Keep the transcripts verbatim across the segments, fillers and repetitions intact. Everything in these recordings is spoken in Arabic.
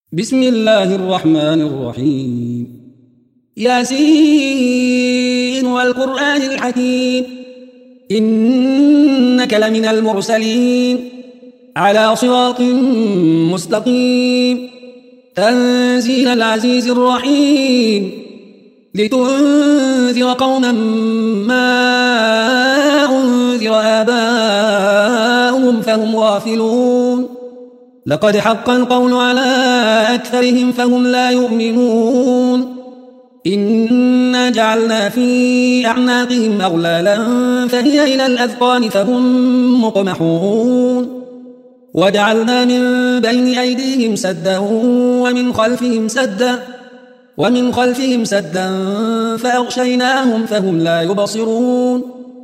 بسم الله الرحمن الرحيم ياسين والقرآن الحكيم إنك لمن المرسلين على صراط مستقيم تنزيل العزيز الرحيم لتنذر قوما ما أنذر آباؤهم فهم غافلون لقد حق القول على أكثرهم فهم لا يؤمنون إنا جعلنا في أعناقهم أغلالا فهي إلى الأذقان فهم مقمحون وجعلنا من بين أيديهم سدا ومن خلفهم سدا ومن خلفهم سدا فأغشيناهم فهم لا يبصرون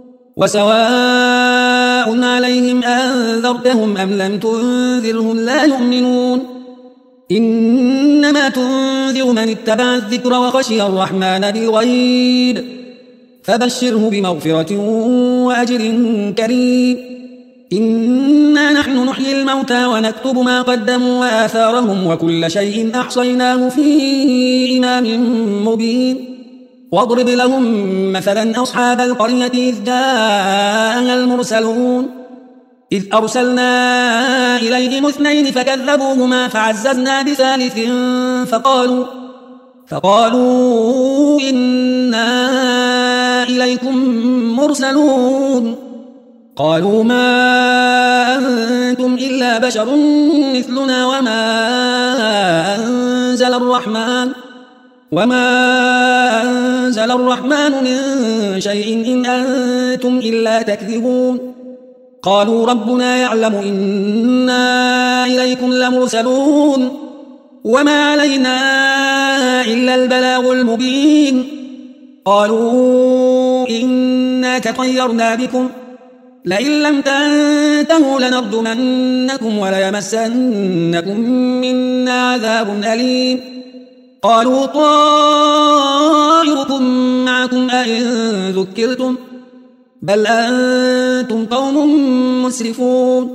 وسواء عليهم أنذرتهم أم لم تنذرهم لا يؤمنون إنما تنذر من اتبع الذكر وخشي الرحمن بالغيب فبشره بمغفرة وأجر كريم إنا نحن نحيي الموتى ونكتب ما قدموا وآثارهم وكل شيء أحصيناه في إمام مبين واضرب لهم مثلا أصحاب القرية إذ جاءها المرسلون إذ أرسلنا إليهم اثنين فكذبوهما فعززنا بثالث فقالوا فقالوا إنا إليكم مرسلون قالوا ما أنتم إلا بشر مثلنا وما أنزل الرحمن وما أنزل الرحمن من شيء إن أنتم إلا تكذبون قالوا ربنا يعلم إنا إليكم لمرسلون وما علينا إلا البلاغ المبين قالوا إنا تطيرنا بكم لئن لم تنتهوا لنرجمنكم وليمسنكم منا عذاب أليم قالوا طائركم معكم أئن ذكرتم بل أنتم قوم مسرفون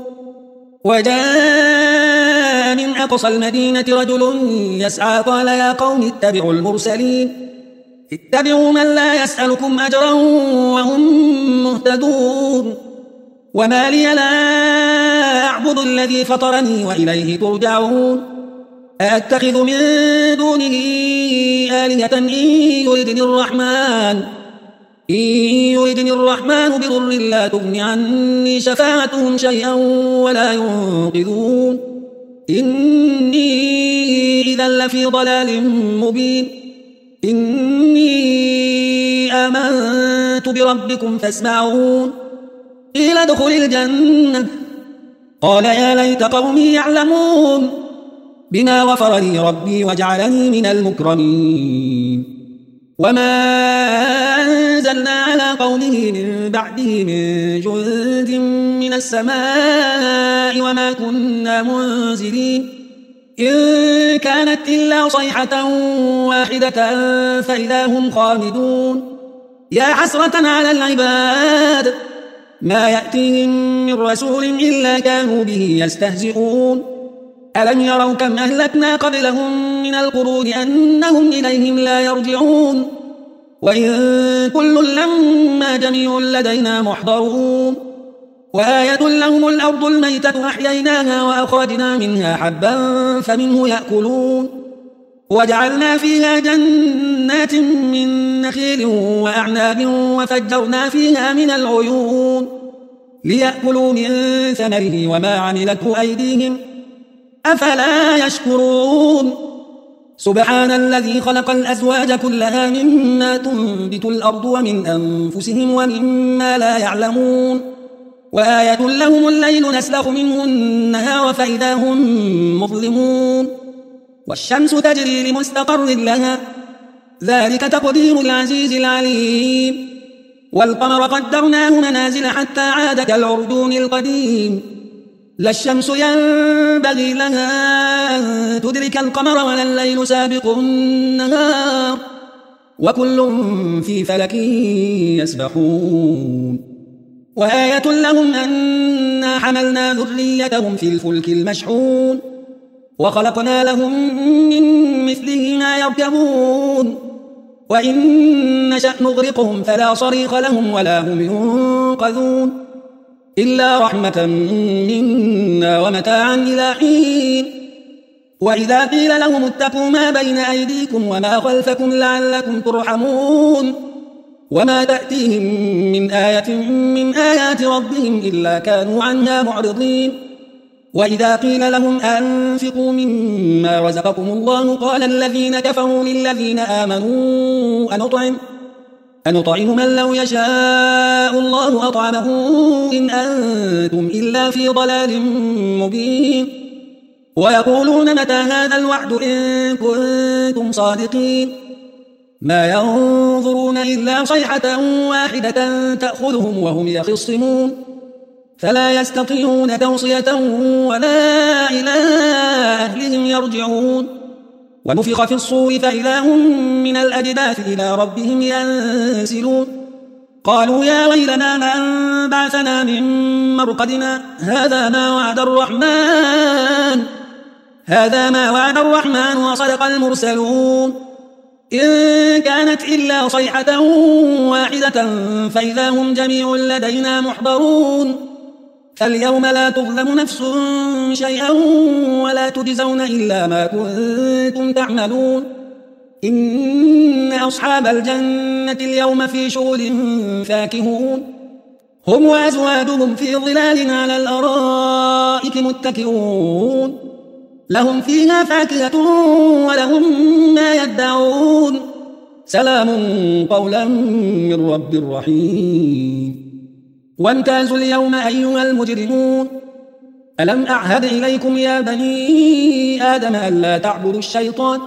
وجاء من أقصى المدينة رجل يسعى قال يا قوم اتبعوا المرسلين اتبعوا من لا يسألكم أجرا وهم مهتدون وما لي لا أعبد الذي فطرني وإليه ترجعون أأتخذ من دونه آلهة إن يردني الرحمن إن يردني الرحمن بضر لا تغن عني شفاعتهم شيئا ولا ينقذون إني إذا لفي ضلال مبين إني آمنت بربكم فاسمعون قيل ادخل الجنة قال يا ليت قومي يعلمون بما غفر لي ربي وجعلني من المكرمين وما أنزلنا على قومه من بعده من جند من السماء وما كنا منزلين إن كانت إلا صيحة واحدة فإذا هم خامدون يا حسرة على العباد ما يأتيهم من رسول إلا كانوا به يستهزئون ألم يروا كم أهلكنا قبلهم من القرون أنهم إليهم لا يرجعون وإن كل لما جميع لدينا محضرون وآية لهم الأرض الميتة أحييناها وأخرجنا منها حبا فمنه يأكلون وجعلنا فيها جنات من نخيل وأعناب وفجرنا فيها من العيون ليأكلوا من ثمره وما عملته أيديهم أفلا يشكرون سبحان الذي خلق الأزواج كلها مما تنبت الأرض ومن أنفسهم ومما لا يعلمون وآية لهم الليل نسلخ منه النهار فإذا هم مظلمون والشمس تجري لمستقر لها ذلك تقدير العزيز العليم والقمر قدرناه منازل حتى عاد كالعرجون القديم لا الشمس ينبغي لها أن تدرك القمر ولا الليل سابق النهار وكل في فلك يسبحون وآية لهم أنا حملنا ذريتهم في الفلك المشحون وخلقنا لهم من مثله ما يركبون وإن نشأ نغرقهم فلا صريخ لهم ولا هم ينقذون إلا رحمة منا ومتاعا إلى حين وإذا قيل لهم اتقوا ما بين أيديكم وما خلفكم لعلكم ترحمون وما تأتيهم من آية من آيات ربهم إلا كانوا عنها معرضين وإذا قيل لهم أنفقوا مما رزقكم الله قال الذين كفروا للذين آمنوا أنطعم أنطعم من لو يشاء الله أطعمه إن أنتم إلا في ضلال مبين ويقولون متى هذا الوعد إن كنتم صادقين ما ينظرون إلا صيحة واحدة تأخذهم وهم يخصمون فلا يستطيعون توصية ولا إلى أهلهم يرجعون ونفخ في الصور فإذا هم من الأجداث إلى ربهم ينسلون قالوا يا ويلنا من بعثنا من مرقدنا هذا ما وعد الرحمن هذا ما وعد الرحمن وصدق المرسلون إن كانت إلا صيحة واحدة فإذا هم جميع لدينا محضرون فاليوم لا تظلم نفس شيئا ولا تجزون إلا ما كنتم تعملون إن أصحاب الجنة اليوم في شغل فاكهون هم وأزواجهم في ظلال على الأرائك متكئون لهم فيها فاكهة ولهم ما يدعون سلام قولا من رب رحيم وامتازوا اليوم أيها المجرمون ألم أعهد إليكم يا بني آدم ألا تعبدوا الشيطان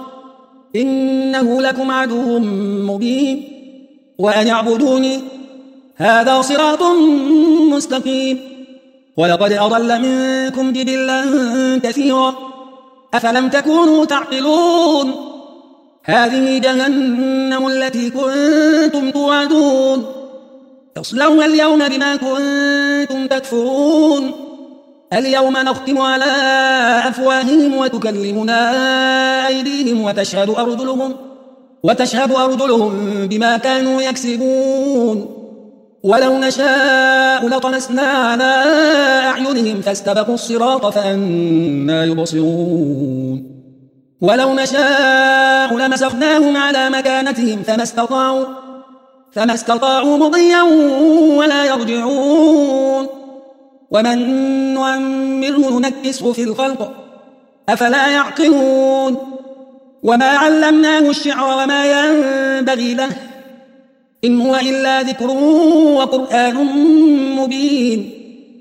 إنه لكم عدو مبين وأن اعبدوني هذا صراط مستقيم ولقد أضل منكم جبلا كثيرا أفلم تكونوا تعقلون هذه جهنم التي كنتم توعدون تصلوها اليوم بما كنتم تكفرون اليوم نختم على أفواههم وتكلمنا أيديهم وتشهد أرجلهم وتشهد أرجلهم بما كانوا يكسبون ولو نشاء لطمسنا على أعينهم فاستبقوا الصراط فأنى يبصرون ولو نشاء لمسخناهم على مكانتهم فما استطاعوا فما استطاعوا مضيا ولا يرجعون ومن نعمره نكسه في الخلق أفلا يعقلون وما علمناه الشعر وما ينبغي له إن هو إلا ذكر وقرآن مبين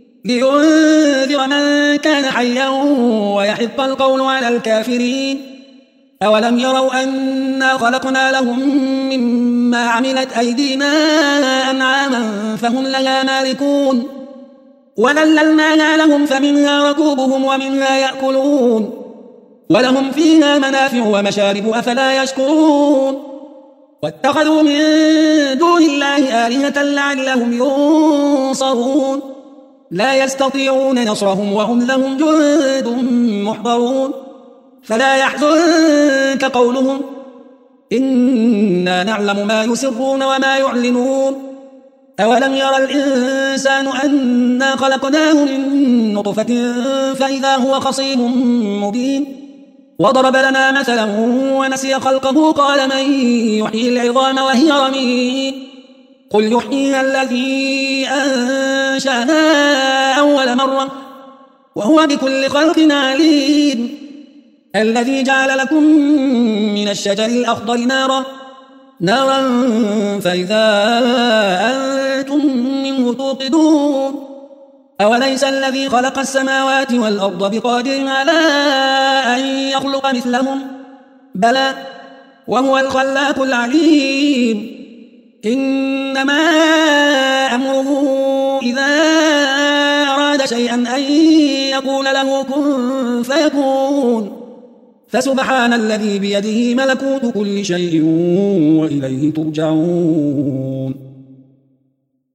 لينذر من كان حيا ويحق القول على الكافرين أولم يروا أنا خلقنا لهم مما عملت أيدينا أنعاما فهم لها مالكون وذللناها لهم فمنها ركوبهم ومنها يأكلون ولهم فيها منافع ومشارب أفلا يشكرون واتخذوا من دون الله آلهة لعلهم ينصرون لا يستطيعون نصرهم وهم لهم جند محضرون فلا يحزنك قولهم إنا نعلم ما يسرون وما يعلنون أولم يرى الإنسان أنا خلقناه من نطفة فإذا هو خصيم مبين وضرب لنا مثلا ونسي خلقه قال من يحيي العظام وهي رميم قل يحييها الذي أنشأها أول مرة وهو بكل خلق عليم الذي جعل لكم من الشجر الأخضر نارا نارا فإذا أنتم منه توقدون أوليس الذي خلق السماوات والأرض بقادر على أن يخلق مثلهم بلى وهو الخلاق العليم إنما أمره إذا أراد شيئا أن يقول له كن فيكون فسبحان الذي بيده ملكوت كل شيء وإليه ترجعون